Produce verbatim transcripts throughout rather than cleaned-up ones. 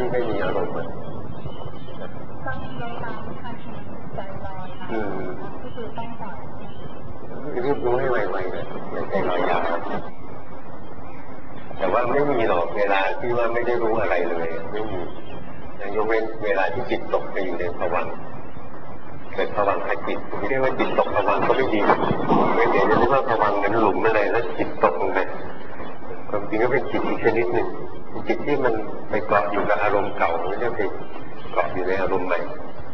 ที่ไม่มีอารมณ์อ่ะต้องลดน้ำทันใจลอยอืมก็คือต้องปล่อยรีบรู้ให้ไวๆนะอย่าใจลอยยาวแต่ว่าไม่มีหรอกเวลาที่ว่าไม่ได้รู้อะไรเลยไม่มียกเว้นเวลาที่จิตตกไปอยู่ในภวังค์เกิดภวังค์จิตไม่ได้ว่าจิตตกภวังค์ก็ไม่ดีไม่เดี๋ยวจะเรียกว่าภวังค์เหมือนหลุมอะไรแล้วจิตตกลงไปความจริงก็เป็นจิตอีกชนิดหนึ่งจิตที่มันไปเกาะอยู่กับอารมณ์เก่าไม่ได้ไปเกาะอยู่ในอารมณ์ใหม่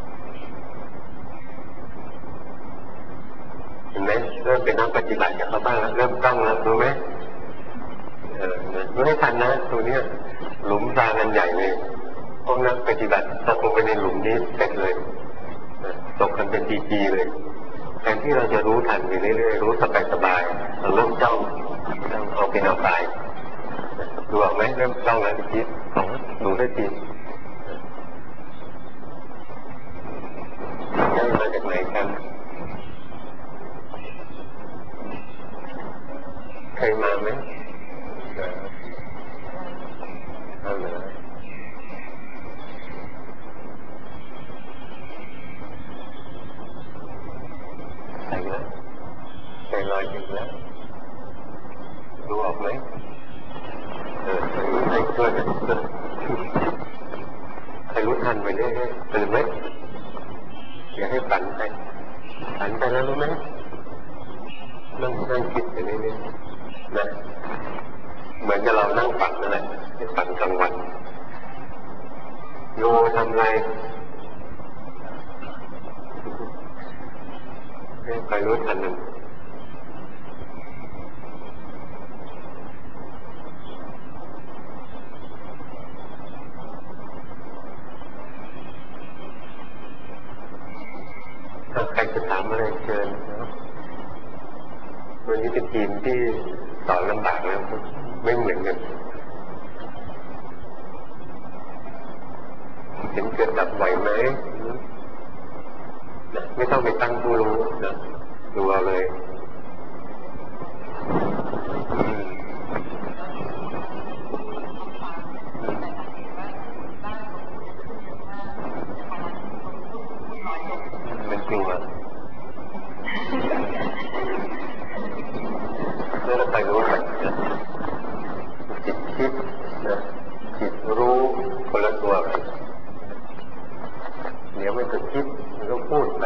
เห็นไหมเริ่มเป็นนักปฏิบัติกับเขาบ้างแล้วเริ่มต้องแล้วรู้ไหมเออรู้ให้ทันนะตัวเนี้ยหลุมพรางอันใหญ่เลยพวกนักปฏิบัติตกลงไปในหลุมนี้เสร็จเลยตกกันเป็นปีๆเลยแทนที่เราจะรู้ทันไปเรื่อยๆรู้สบายๆเราเริ่มจ้องต้องเอาเป็นเอาตายดูออกไหมเริ่มจ้องแล้วทีสองดูได้ทีได้มาจากไหนกันเคยมาไหมเอาเลยใส่แล้วใส่ลอยจริงแล้วดูออกไหมเออใส่ช่วยกันใครรู้ทันไปเรื่อยๆตื่นไหมอย่าให้ฝันไปฝันไปแล้วรู้ไหมนั่งนั่งคิดไปเรื่อยๆนะเหมือนกับเรานั่งฝันนั่นแหละให้ฝันกลางวันโยทำไรให้ใครรู้ทันมันถ้าใครจะถามอะไรเชิญนะวันนี้เป็นทีมที่สอนลำบากแล้วไม่เหมือนกันเห็นเกิดดับไหวไหมไม่ต้องไปตั้งผู้รู้นะดูเอาเลยมันจริงอ่ะแล้วเราไปรู้ไหมนะจิตคิดนะจิตรู้คนละตัวกันเดี๋ยวมันจะคิดมันก็พูดไป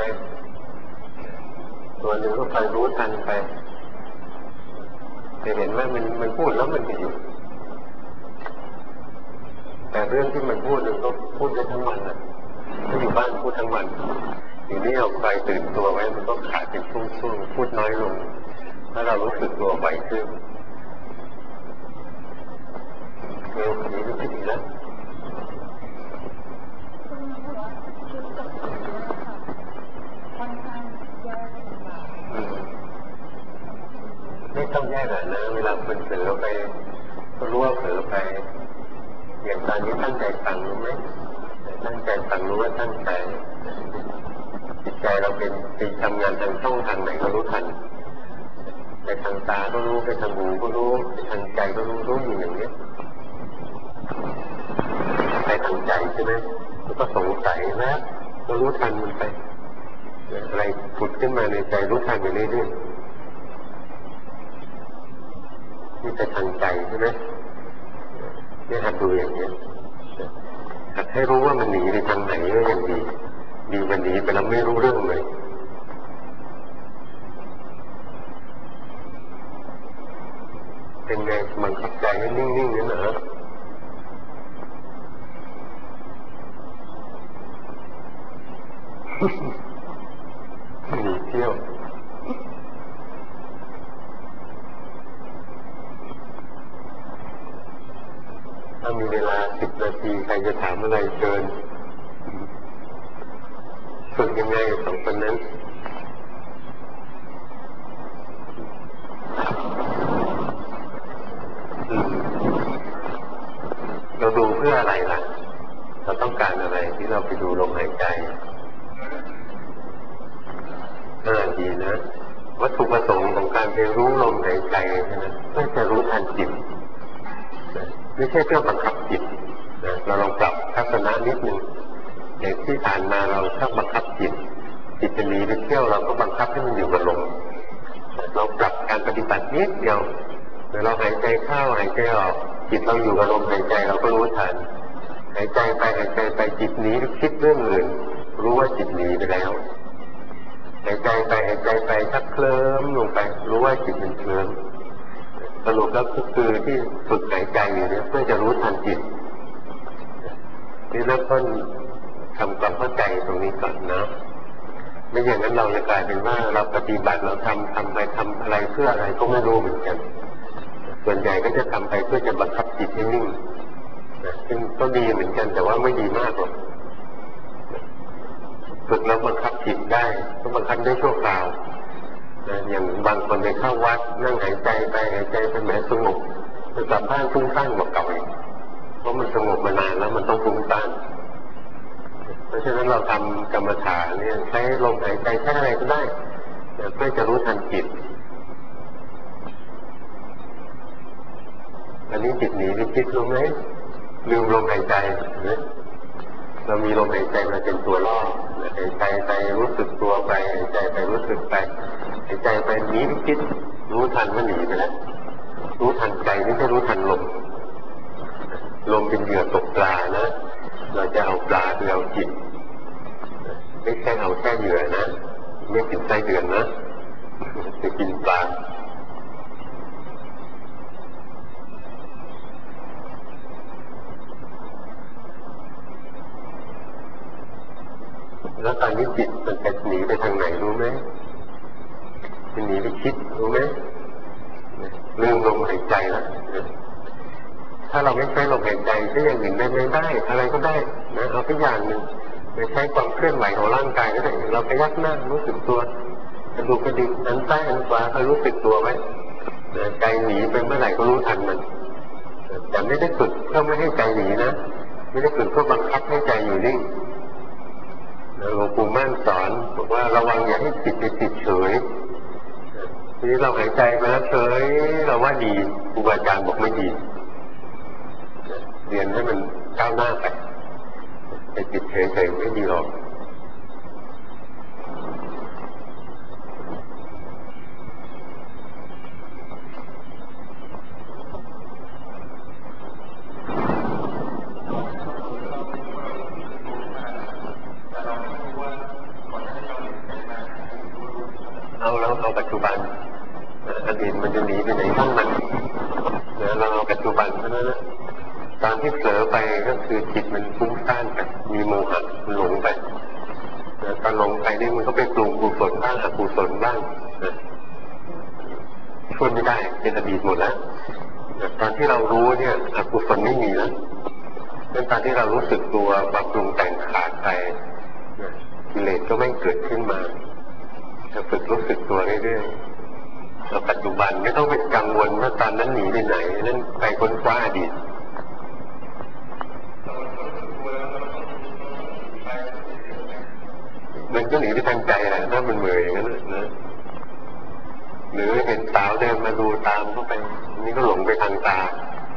ตัวหนึ่งก็ไปรู้ทันไปจะเห็นว่ามันมันพูดแล้วมันอยู่แต่เรื่องที่มันพูดมันก็พูดได้ทั้งวันอ่ะถ้าอยู่บ้านพูดทั้งวันอยู่นี่เอาไปตื่นตัวไว้มันก็ขาดเป็นช่วงๆพูดน้อยลงถ้าเรารู้สึกตัวไวขึ้นเร็วนี้ก็คิดอีกแล้วไม่ต้องแยกนะเวลาคนเผลอไปก็รู้ว่าเผลอไปอย่างตอนนี้ตั้งใจฟังรู้ไหมตั้งใจฟังรู้ว่าตั้งใจจิตใจเราเป็นไปทำงานทางช่องทางไหนก็รู้ทันไปทางตาก็รู้ไปทางหูก็รู้ไปทางใจก็รู้รู้อยู่อย่างนี้ไปทางใจใช่ไหมแล้วก็สงสัยนะก็รู้ทันมันไปอะไรผุดขึ้นมาในใจรู้ทันไปเรื่อยๆนี่ไปทางใจใช่ไหมนี่หัดดูอย่างนี้หัดให้รู้ว่ามันหนีไปทางไหนก็ยังดีดีมันหนีไปแล้วไม่รู้เรื่องเลยเป็นไงมันขับใจให้นิ่งๆนั่นเหรอหนีเที่ยวถ้ามีเวลาสิบนาทีใครจะถามอะไรเชิญฝึกยังไงสองคนนั้นเราดูเพื่ออะไรล่ะเราต้องการอะไรที่เราไปดูลมหายใจน่าดีนะวัตถุประสงค์ของการไปรู้ลมหายใจนะเพื่อจะรู้ทันจิตไม่ใช่เพื่อบังคับจิตเราลองปรับทัศนะนิดนึงอย่างที่ผ่านมาเราชอบบังคับจิตจิตจะหนีไปเที่ยวเราก็บังคับให้มันอยู่กับลมเราปรับการปฏิบัตินิดเดียวเดี๋ยวเราหายใจเข้าหายใจออกจิตเราอยู่กับลมหายใจเราก็รู้ทันหายใจไปหายใจไปจิตหนีไปคิดเรื่องอื่นรู้ว่าจิตหนีไปแล้วหายใจไปหายใจไปชักเคลิ้มลงไปรู้ว่าจิตมันเคลิ้มสรุปแล้วก็คือที่ฝึกหายใจอยู่เนี่ยเพื่อจะรู้ทันจิตนี่เริ่มต้นทำความเข้าใจตรงนี้ก่อนนะไม่อย่างนั้นเราจะกลายเป็นว่าเราปฏิบัติเราทำทำไปทำอะไรเพื่ออะไรก็ไม่รู้เหมือนกันส่วนใหญ่ก็จะทำไปเพื่อจะบังคับจิตให้นิ่งซึ่งก็ดีเหมือนกันแต่ว่าไม่ดีมากหรอกฝึกแล้วบังคับจิตได้ก็บังคับได้ชั่วคราวอย่างบางคนไปเข้าวัดนั่งหายใจไปหายใจไปแม้สงบจะกลับบ้านฟุ้งซ่านกว่าเก่าอีกเพราะมันสงบมานานแล้วมันต้องฟุ้งซ่านเพราะฉะนั้นเราทำกรรมฐานเนี่ยใช้ลมหายใจใช้อะไรก็ได้เพื่อจะรู้ทันจิตอันนี้จิตหนีไปคิดรู้ไหมลืมลมหายใจนะเรามีลมหายใจมาเป็นตัวล่อหายใจไปรู้สึกตัวไปหายใจไปรู้สึกไปหายใจไปหนีไปคิดรู้ทันว่าหนีไปแล้วรู้ทันใจไม่ใช่รู้ทันลมลมเป็นเหยื่อตกปลานะเราจะเอาปลาหรือเอาจิตไม่ใช่เอาแค่เหยื่อนะไม่กินไส้เดือนนะจะกินปลาแล้วตอนนี้จิตมันจะหนีไปทางไหนรู้ไหมจะหนีไปคิดรู้ไหมลืมลมหายใจแล้วถ้าเราไม่ใช้ลมหายใจใช้อย่างอื่นได้ไม่ได้อะไรก็ได้นะเอาทุกอย่างหนึ่งไปใช้ความเคลื่อนไหวของร่างกายก็ได้เราไปยักหน้ารู้สึกตัวกระดูกกระดิกหันซ้ายหันขวาคอยรู้สึกตัวไว้ใจหนีไปเมื่อไหร่ก็รู้ทันมันแต่ไม่ได้ฝึกเพื่อไม่ให้ใจหนีนะไม่ได้ฝึกเพื่อบังคับให้ใจอยู่นิ่งหลวงปู่มั่นสอนบอกว่าระวังอย่าให้จิตไปติดเฉยทีนี้เราหายใจไปแล้วเฉยเราว่าดีครูบาอาจารย์บอกไม่ดีเรียนให้มันก้าวหน้าไปแต่จิตเฉยๆไม่ดีหรอกเอาแล้วเอาปัจจุบันอดีตมันจะหนีไปไหนทั้งมันเราเอาปัจจุบันเท่านั้นนะตอนที่เผลอไปก็คือจิตมันฟุ้งซ่านไปมีโมหะมันหลงไปตอนหลงไปนี่มันก็ไปปรุงกุศลบ้างอกุศลบ้างช่วยไม่ได้เป็นอดีตหมดแล้วตอนที่เรารู้เนี่ยอกุศลไม่มีแล้วเป็นตอนที่เรารู้สึกตัวความปรุงแต่งขาดไปกิเลสก็ไม่เกิดขึ้นมาจะฝึกรู้สึกตัวเรื่อยๆแล้วปัจจุบันไม่ต้องไปกังวลว่าตอนนั้นหนีไปไหนนั่นไปค้นคว้าอดีตมันก็หนีไปทางใจแหละถ้ามันเหมื่อยอย่างนั้นนะหรือเห็นสาวเดินมาดูตามเข้าไปนี่ก็หลงไปทางตา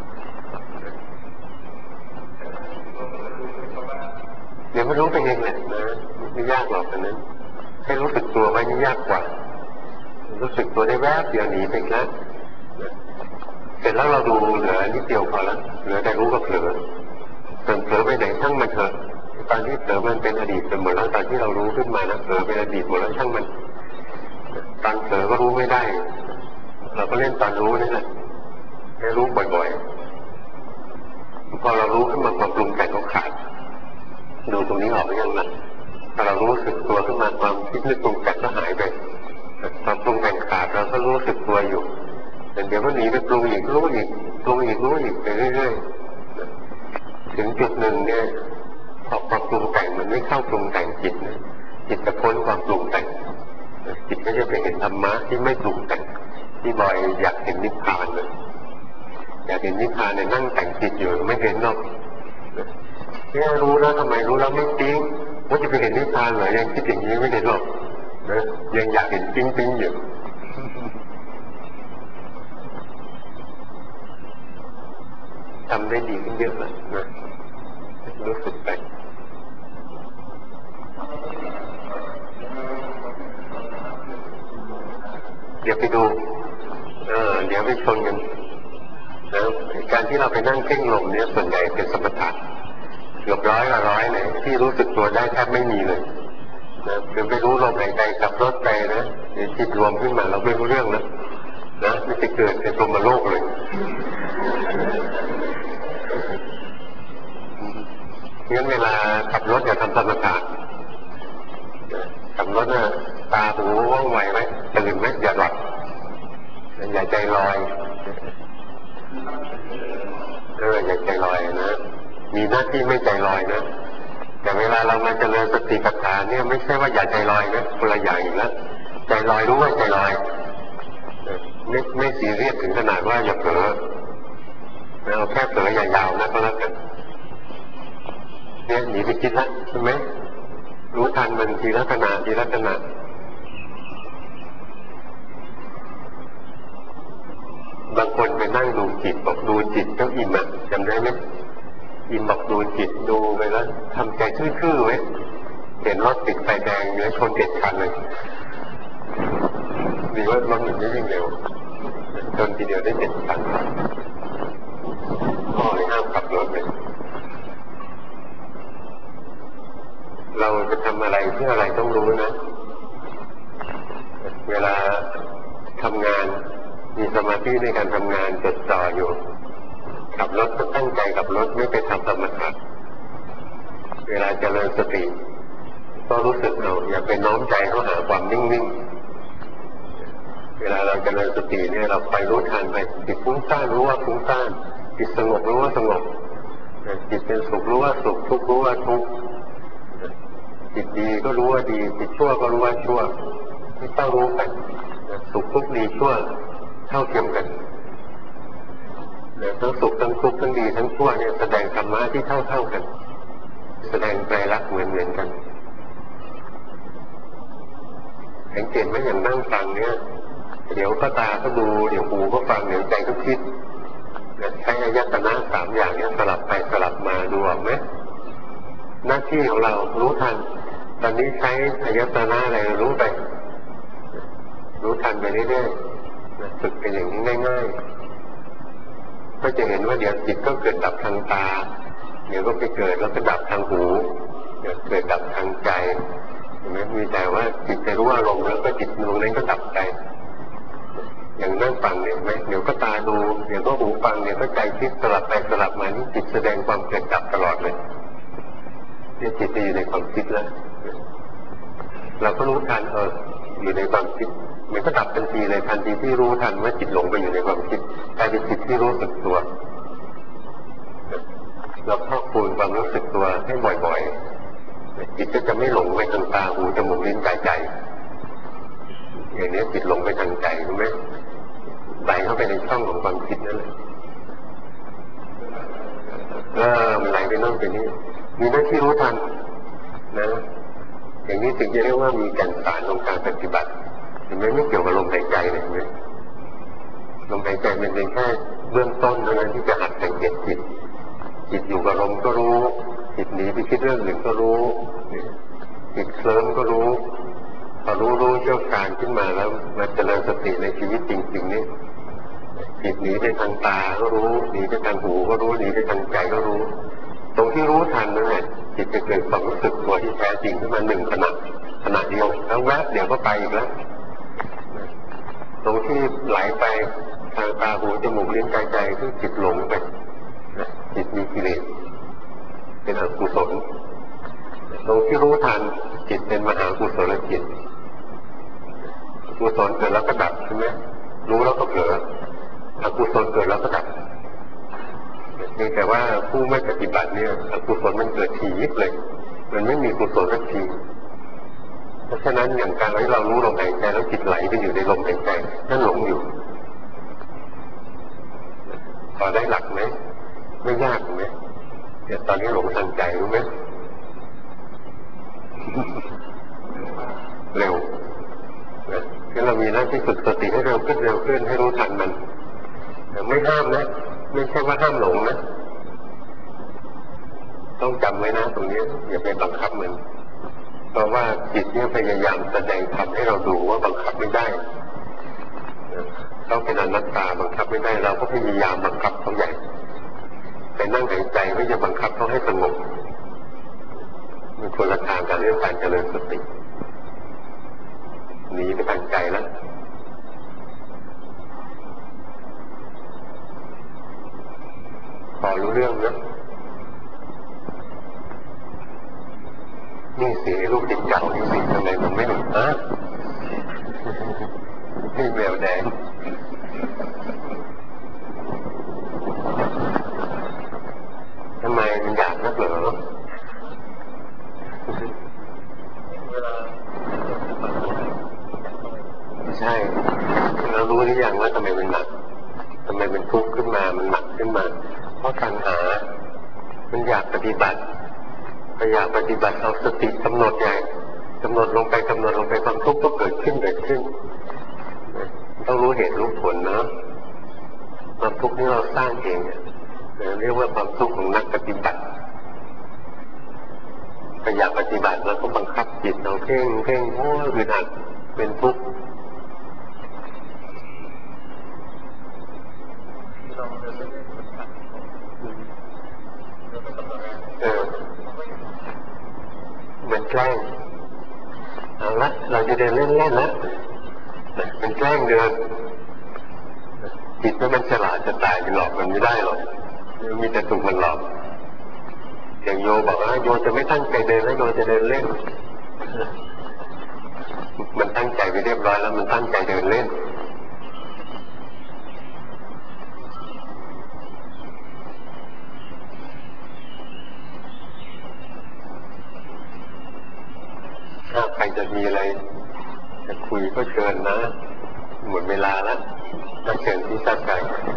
เดี๋ยวไม่รู้ไปเองแหละนะไม่ยากหรอกอันนั้นให้รู้สึกตัวไว้นี่ยากกว่ารู้สึกตัวได้แวบเดียวหนีไปแล้วเสร็จแล้วเราดูเหลือนิดเดียวพอแล้วเหลือแต่รู้ก็เผลอส่วนเผลอไปไหนช่างมันเถอะตอนที่เผลอมันเป็นอดีตเป็นหมดแล้วตอนที่เรารู้ขึ้นมานะเผลอเป็นอดีตหมดแล้วช่างมันตอนเผลอก็รู้ไม่ได้เราก็เล่นตอนรู้นี่แหละให้รู้บ่อยๆพอเรารู้ขึ้นมาความปรุงแต่งก็ขาดดูตรงนี้ออกหรือยังล่ะพอเรารู้สึกตัวขึ้นมาความคิดนึกปรุงแต่งก็หายไปความปรุงแต่งขาดเราก็รู้สึกตัวอยู่แต่เดี๋ยวก็หนีไปปรุงอีกรู้อีกปรุงอีกรู้อีกไปเรื่อยๆถึงจุดหนึ่งเนี่ยพอความปรุงแต่งมันไม่เข้าปรุงแต่งจิตนะจิตจะพ้นความปรุงแต่งจิตก็จะไปเห็นธรรมะที่ไม่ปรุงแต่งที่บอยอยากเห็นนิพพานเลยอยากเห็นนิพพานเนี่ยนั่งแต่งจิตอยู่ไม่เห็นหรอกแค่รู้แล้วทำไมรู้แล้วไม่จริงว่าจะไปเห็นนิพพานเหรอยังคิดอย่างนี้ไม่ได้หรอกนะยังอยากเห็นจริงๆอยู่ทำได้ดีขึ้นเยอะเลยนะรู้สึกไปเดี๋ยวไปดูเออเดี๋ยวไปชนกันนะการที่เราไปนั่งเพ่งลมเนี่ยส่วนใหญ่เป็นสมถะเกือบร้อยละร้อยเลยที่รู้สึกตัวได้แทบไม่มีเลยนะเดี๋ยวไปรู้ลมหายใจกับรถไปนะเดี๋ยวจิตรวมขึ้นมาเราไม่รู้เรื่องนะนะไม่ไปเกิดในพรหมโลกเลยงั้นเวลาขับรถอย่าทำสมถะขับรถน่ะตาหูว่องไวไหมตื่นไหมอย่าหลับอย่าใจลอยเอออย่าใจลอยนะมีหน้าที่ไม่ใจลอยนะแต่เวลาเรามาเจริญสติปัฏฐานเนี่ยไม่ใช่ว่าอย่าใจลอยนะคนละอย่างอีกแล้วใจลอยรู้ว่าใจลอยไม่ไม่ซีเรียสถึงขนาดว่าอย่าเผลอเอาแค่เผลออย่ายาวนะก็แล้วกันเนี่ยหนีไปคิดละใช่ไหมรู้ทันมันทีละขณะทีละขณะบางคนไปนั่งดูจิตบอกดูจิตเจ้าอิ่มอ่ะจำได้ไหมอิ่มบอกดูจิตดูไปแล้วทำใจซื่อๆไว้เห็นรถติดไฟแดงเนื้อชนเจ็ดคันเลยดีว่ารถหนึ่งไม่วิ่งเร็วชนทีเดียวได้เจ็ดคันพ่อเลยห้ามขับรถเลยเราจะทำอะไรเพื่ออะไรต้องรู้นะเวลาทำงานมีสมาธิในการทำงานจดจ่ออยู่ขับรถก็ตั้งใจขับรถไม่ไปทำสมถะเวลาเจริญสติก็รู้สึกเอาอย่าไปน้อมใจเข้าหาความนิ่งๆเวลาเราเจริญสติเนี่ยเราไปรู้ทันไปจิตฟุ้งซ่านรู้ว่าฟุ้งซ่านจิตสงบรู้ว่าสงบจิตเป็นสุขรู้ว่าสุขทุกข์รู้ว่าทุกข์จิตดีก็รู้ว่าดีจิตชั่วก็รู้ว่าชั่วไม่ต้องรู้กันสุขทุกข์ดีชั่วเท่าเทียมกันทั้งสุขทั้งทุกข์ทั้งดีทั้งชั่วเนี่ยแสดงธรรมะที่เท่าเท่ากันแสดงไตรลักษณ์เหมือนเหมือนกันสังเกตไหมอย่างนั่งฟังเนี่ยเดี๋ยวก็ตาก็ดูเดี๋ยวหูก็ฟังเดี๋ยวใจก็คิดใช้อายตนะสามอย่างนี้สลับไปสลับมาดูออกไหมหน้าที่ของเรารู้ทันตอนนี้ใช้อายตนะอะไรรู้ไปรู้ทันไปเรื่อยๆฝึกเป็นอย่างนี้ง่ายๆก็จะเห็นว่าเดี๋ยวจิตก็เกิดดับทางตาเดี๋ยวก็ไปเกิดแล้วก็ดับทางหูเดี๋ยวเกิดดับทางใจเห็นไหมมีแต่ว่าจิตไปรู้อารมณ์แล้วก็จิตดวงนั้นก็ดับไปอย่างนั่งฟังเนี่ยไหมเดี๋ยวก็ตาดูเดี๋ยวก็หูฟังเดี๋ยวก็ใจคิดสลับไปสลับมานี่จิตแสดงความเกิดดับตลอดเลยเนี่ยจิตจะอยู่ในความคิดแล้วเราก็รู้ทันเอออยู่ในความคิดมันก็ดับทันทีเลยทันทีที่รู้ทันว่าจิตหลงไปอยู่ในความคิดกลายเป็นจิตที่รู้สึกตัวเราพอกพูนความรู้สึกตัวให้บ่อยๆจิตก็จะไม่หลงไปทางตาหูจมูกลิ้นกายใจอย่างนี้จิตหลงไปทางใจรู้ไหมไหลเข้าไปในช่องของความคิดนั่นแหละเออมันไหลไปโน่นไปนี่มีหน้าที่รู้ทันนะอย่างนี้ถึงจะเรียกว่ามีแก่นสารของการปฏิบัติเห็นไหมไม่เกี่ยวกับลมหายใจเลยเห็นไหมลมหายใจมันเป็นแค่เบื้องต้นเท่านั้นที่จะหัดสังเกตจิตจิตอยู่กับลมก็รู้จิตหนีไปคิดเรื่องหนึ่งก็รู้จิตเคลิ้มก็รู้พอรู้รู้เชี่ยวชาญขึ้นมาแล้วมาเจริญสติในชีวิตจริงๆนี่จิตหนีไปทางตาก็รู้หนีไปทางหูก็รู้หนีไปทางใจก็รู้ตรงที่รู้ทันนั่นแหละจิตจะเกิดความรู้สึกตัวที่แท้จริงขึ้นมาหนึ่งขณะขณะเดียวแล้วแวบเดี๋ยวก็ไปอีกแล้วตรงที่ไหลไปทางตาหูจมูกลิ้นกายใจที่จิตหลงไปจิตมีกิเลสเป็นอกุศลตรงที่รู้ทันจิตเป็นมหากุศลจิตกุศลเกิดแล้วก็ดับใช่ไหมรู้แล้วก็เผลออกุศลเกิดแล้วก็ดับแต่ว่าผู้ไม่ปฏิบัติเนี่ยอกุศลมันเกิดทียิบเลยมันไม่มีกุศลสักทีเพราะฉะนั้นอย่างการที่เรารู้ลมหายใจแล้วจิตไหลไปอยู่ในลมหายใจนั่นหลงอยู่พอได้หลักไหมไม่ยากไหมเดี๋ยวตอนนี้หลงทางใจรู้ไหมเร็วนะงั้นเรามีหน้าที่ฝึกสติให้เร็วขึ้นเร็วขึ้นให้รู้ทันมันแต่ไม่ห้ามนะไม่ใช่ว่าห้ามหลงนะต้องจำไว้นะตรงนี้อย่าไปบังคับมันเพราะว่าจิตเนี่ยพยายามแสดงทำให้เราดูว่าบังคับไม่ได้เขาเป็นอนัตตาบังคับไม่ได้เราก็พยายามบังคับเขาใหญ่ไปนั่งหายใจไม่จะบังคับเขาให้สงบมันคนละทางกับเรื่องการเจริญสติหนีไปทางใจแล้วพอรู้เรื่องนะนี่สิลูกติดเก่านี่สิทำไมมันไม่หลุดนะนี่แววแดงทำไมมันอยากนักเหรอไม่ใช่เรารู้หรือยังว่าทำไมมันหนักทำไมมันทุกข์ขึ้นมามันหนักขึ้นมาเพราะตัณหามันอยากปฏิบัติพยายามปฏิบัติเอาสติกำหนดใหญ่กำหนดลงไปกำหนดลงไปความทุกข์ก็เกิดขึ้นเกิดขึ้นต้องรู้เหตุรู้ผลนะความทุกข์นี้เราสร้างเองเรียกว่าความทุกข์ของนักปฏิบัติพยายามปฏิบัติแล้วก็บังคับจิตเราเพ่งเพ่งโอ้ยอึดอัดเป็นทุกข์เออเหมือนแกล้งเอาละเราจะเดินเล่นๆแล้วเป็นแกล้งเดินจิตว่ามันฉลาดจะตายเป็นหลอกมันไม่ได้หรอกมีแต่ถูกมันหลอกอย่างโยบอกว่าโยจะไม่ตั้งใจเดินแล้วโยจะเดินเล่นมันตั้งใจไปเรียบร้อยแล้วมันตั้งใจเดินเล่นถ้าใครจะมีอะไรจะคุยก็เชิญนะหมดเวลาแล้วก็เชิญที่สักใจ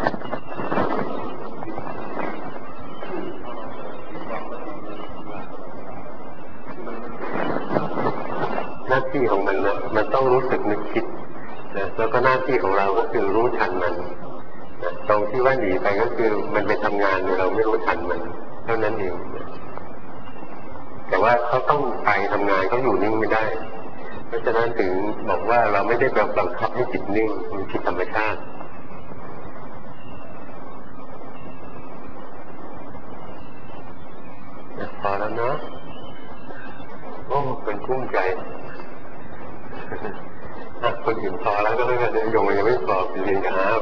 หน้าที่ของมันนะมันต้องรู้สึกนึกคิดนะแล้วก็หน้าที่ของเราก็คือรู้ทันมันนะตรงที่ว่าหนีไปก็คือมันไปทำงานเราไม่รู้ทันมันเท่านั้นเองแต่ว่าเขาต้องไปทำงานเขาอยู่นิ่งไม่ได้เพราะฉะนั้นถึงบอกว่าเราไม่ได้แบบบังคับให้จิตนิ่งมันผิดธรรมชาติพอแล้วเนาะโอ้เป็นกุ้มใจคนอื่นพอแล้วก็ไม่กันโยงยังไม่พอเรียนกับอา